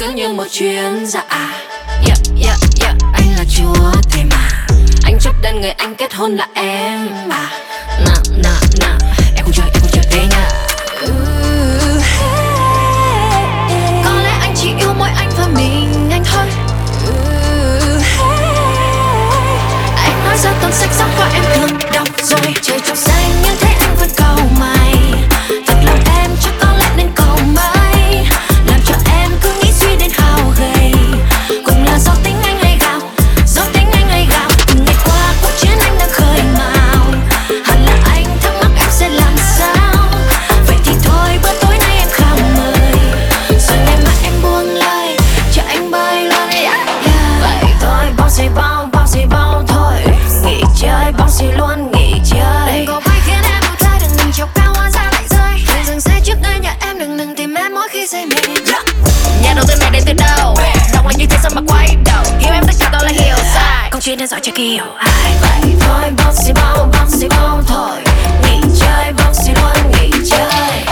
cứ như một chuyến dạ. Yeah, yeah, yeah, anh là chúa thế mà. Anh chốt đơn người anh kết hôn là em. Em không chơi thế nha. Có lẽ anh chỉ yêu mỗi anh và mình anh thôi. Anh nói ra toàn sách giáo khoa em thường đọc rồi. Trời trong xanh như thế anh vẫn cầu mày. Thật lòng em chắc có lẽ nên cầu mãi. Làm cho em cứ nghĩ suy đến hao gầy. Cùng là do tính anh hay gạo, do tính anh hay gạo. Từng ngày qua cuộc chiến anh đang khơi mào. Hẳn là anh thắc mắc em sẽ làm sao. Vậy thì thôi bữa tối nay em khao mời. Rồi ngày mai em buông lời cho anh bay luôn. Vậy thôi bao gì bao thôi. Nghỉ chơi bao gì luôn nghỉ chơi. Đừng có quay khiến em đau tay, đừng chiều cao hóa ra lại rơi. Đừng dừng xe trước nơi nhà em, đừng tìm em mỗi khi say mê. Nhà đầu tư này đến từ đâu? Đọc là như thế sao mà quay đầu. Hiểu em tất cả tôi là hiểu sai. Câu chuyện đang giỏi chưa hiểu ai. Vậy thôi bao gì bao thôi. Nghỉ chơi bao gì luôn nghỉ chơi.